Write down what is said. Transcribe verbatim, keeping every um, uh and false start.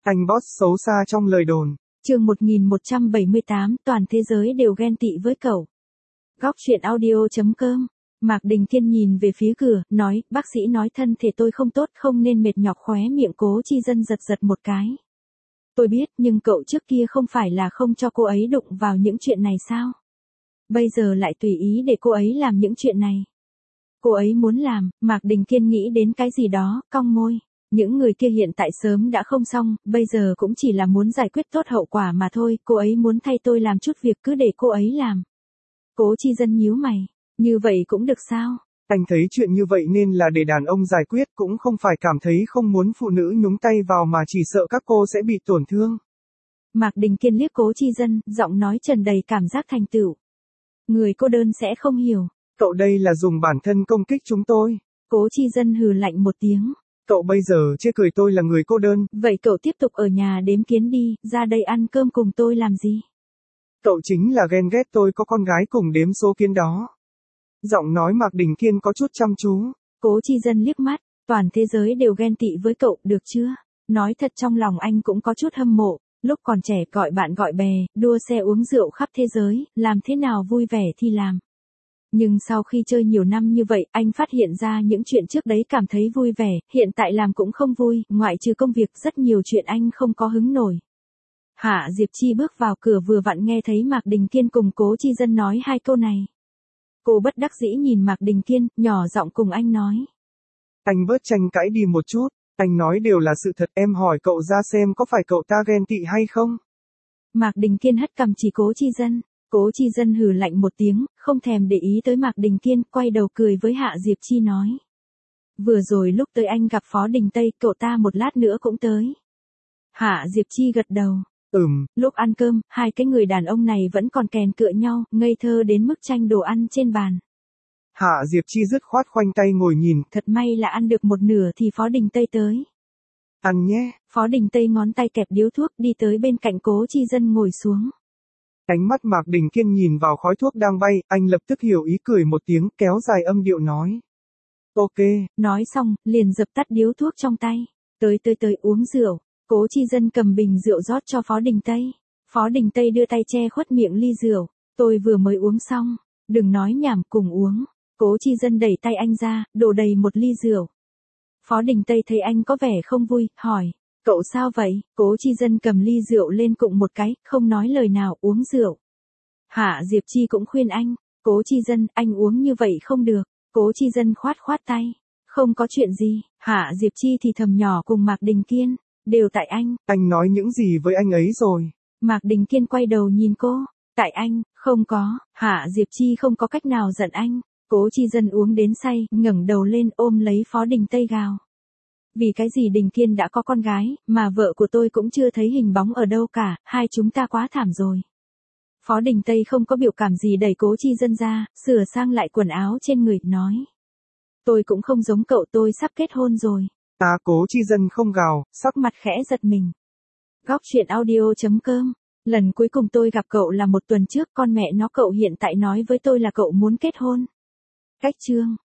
Anh boss xấu xa trong lời đồn. Chương một nghìn một trăm bảy mươi tám, toàn thế giới đều ghen tị với cậu. Góc truyện audio chấm com. Mạc Đình Thiên nhìn về phía cửa, nói, bác sĩ nói thân thể tôi không tốt, không nên mệt nhọc. Khóe miệng Cố Chi Dân giật giật một cái. Tôi biết, nhưng cậu trước kia không phải là không cho cô ấy đụng vào những chuyện này sao? Bây giờ lại tùy ý để cô ấy làm những chuyện này. Cô ấy muốn làm, Mạc Đình Thiên nghĩ đến cái gì đó, cong môi. Những người kia hiện tại sớm đã không xong, bây giờ cũng chỉ là muốn giải quyết tốt hậu quả mà thôi, cô ấy muốn thay tôi làm chút việc cứ để cô ấy làm. Cố Chi Dân nhíu mày, như vậy cũng được sao? Anh thấy chuyện như vậy nên là để đàn ông giải quyết, cũng không phải cảm thấy không muốn phụ nữ nhúng tay vào mà chỉ sợ các cô sẽ bị tổn thương. Mạc Đình Kiên liếc Cố Chi Dân, giọng nói tràn đầy cảm giác thành tựu. Người cô đơn sẽ không hiểu. Cậu đây là dùng bản thân công kích chúng tôi. Cố Chi Dân hừ lạnh một tiếng. Cậu bây giờ chê cười tôi là người cô đơn. Vậy cậu tiếp tục ở nhà đếm kiến đi, ra đây ăn cơm cùng tôi làm gì? Cậu chính là ghen ghét tôi có con gái cùng đếm số kiến đó. Giọng nói Mạc Đình Kiên có chút chăm chú. Cố Chi Dân liếc mắt, toàn thế giới đều ghen tị với cậu, được chưa? Nói thật trong lòng anh cũng có chút hâm mộ, lúc còn trẻ gọi bạn gọi bè, đua xe uống rượu khắp thế giới, làm thế nào vui vẻ thì làm. Nhưng sau khi chơi nhiều năm như vậy, anh phát hiện ra những chuyện trước đấy cảm thấy vui vẻ, hiện tại làm cũng không vui, ngoại trừ công việc rất nhiều chuyện anh không có hứng nổi. Hạ Diệp Chi bước vào cửa vừa vặn nghe thấy Mạc Đình Kiên cùng Cố Chi Dân nói hai câu này. Cô bất đắc dĩ nhìn Mạc Đình Kiên, nhỏ giọng cùng anh nói. Anh bớt tranh cãi đi một chút, anh nói đều là sự thật, em hỏi cậu ra xem có phải cậu ta ghen tị hay không? Mạc Đình Kiên hất cằm chỉ Cố Chi Dân. Cố Chi Dân hừ lạnh một tiếng, không thèm để ý tới Mạc Đình Kiên, quay đầu cười với Hạ Diệp Chi nói. Vừa rồi lúc tới anh gặp Phó Đình Tây, cậu ta một lát nữa cũng tới. Hạ Diệp Chi gật đầu. Ừm. Lúc ăn cơm, hai cái người đàn ông này vẫn còn kèn cựa nhau, ngây thơ đến mức tranh đồ ăn trên bàn. Hạ Diệp Chi dứt khoát khoanh tay ngồi nhìn. Thật may là ăn được một nửa thì Phó Đình Tây tới. Ăn nhé. Phó Đình Tây ngón tay kẹp điếu thuốc đi tới bên cạnh Cố Chi Dân ngồi xuống. Ánh mắt Mạc Đình Kiên nhìn vào khói thuốc đang bay, anh lập tức hiểu ý cười một tiếng, kéo dài âm điệu nói. Ok. Nói xong, liền dập tắt điếu thuốc trong tay. Tới tới tới uống rượu. Cố Chi Dân cầm bình rượu rót cho Phó Đình Tây. Phó Đình Tây đưa tay che khuất miệng ly rượu. Tôi vừa mới uống xong. Đừng nói nhảm, cùng uống. Cố Chi Dân đẩy tay anh ra, đổ đầy một ly rượu. Phó Đình Tây thấy anh có vẻ không vui, hỏi. Cậu sao vậy? Cố Chi Dân cầm ly rượu lên cụng một cái, không nói lời nào, uống rượu. Hạ Diệp Chi cũng khuyên anh. Cố Chi Dân, anh uống như vậy không được. Cố Chi Dân khoát khoát tay. Không có chuyện gì. Hạ Diệp Chi thì thầm nhỏ cùng Mạc Đình Kiên. Đều tại anh. Anh nói những gì với anh ấy rồi? Mạc Đình Kiên quay đầu nhìn cô. Tại anh, không có. Hạ Diệp Chi không có cách nào giận anh. Cố Chi Dân uống đến say, ngẩng đầu lên ôm lấy Phó Đình Tây gào. Vì cái gì Đình Kiên đã có con gái, mà vợ của tôi cũng chưa thấy hình bóng ở đâu cả, hai chúng ta quá thảm rồi. Phó Đình Tây không có biểu cảm gì đẩy Cố Chi Dân ra, sửa sang lại quần áo trên người, nói. Tôi cũng không giống cậu, tôi sắp kết hôn rồi. À, Cố Chi Dân không gào, sắc mặt khẽ giật mình. Góc truyện audio chấm com. Lần cuối cùng tôi gặp cậu là một tuần trước, con mẹ nó cậu hiện tại nói với tôi là cậu muốn kết hôn. Cách chương.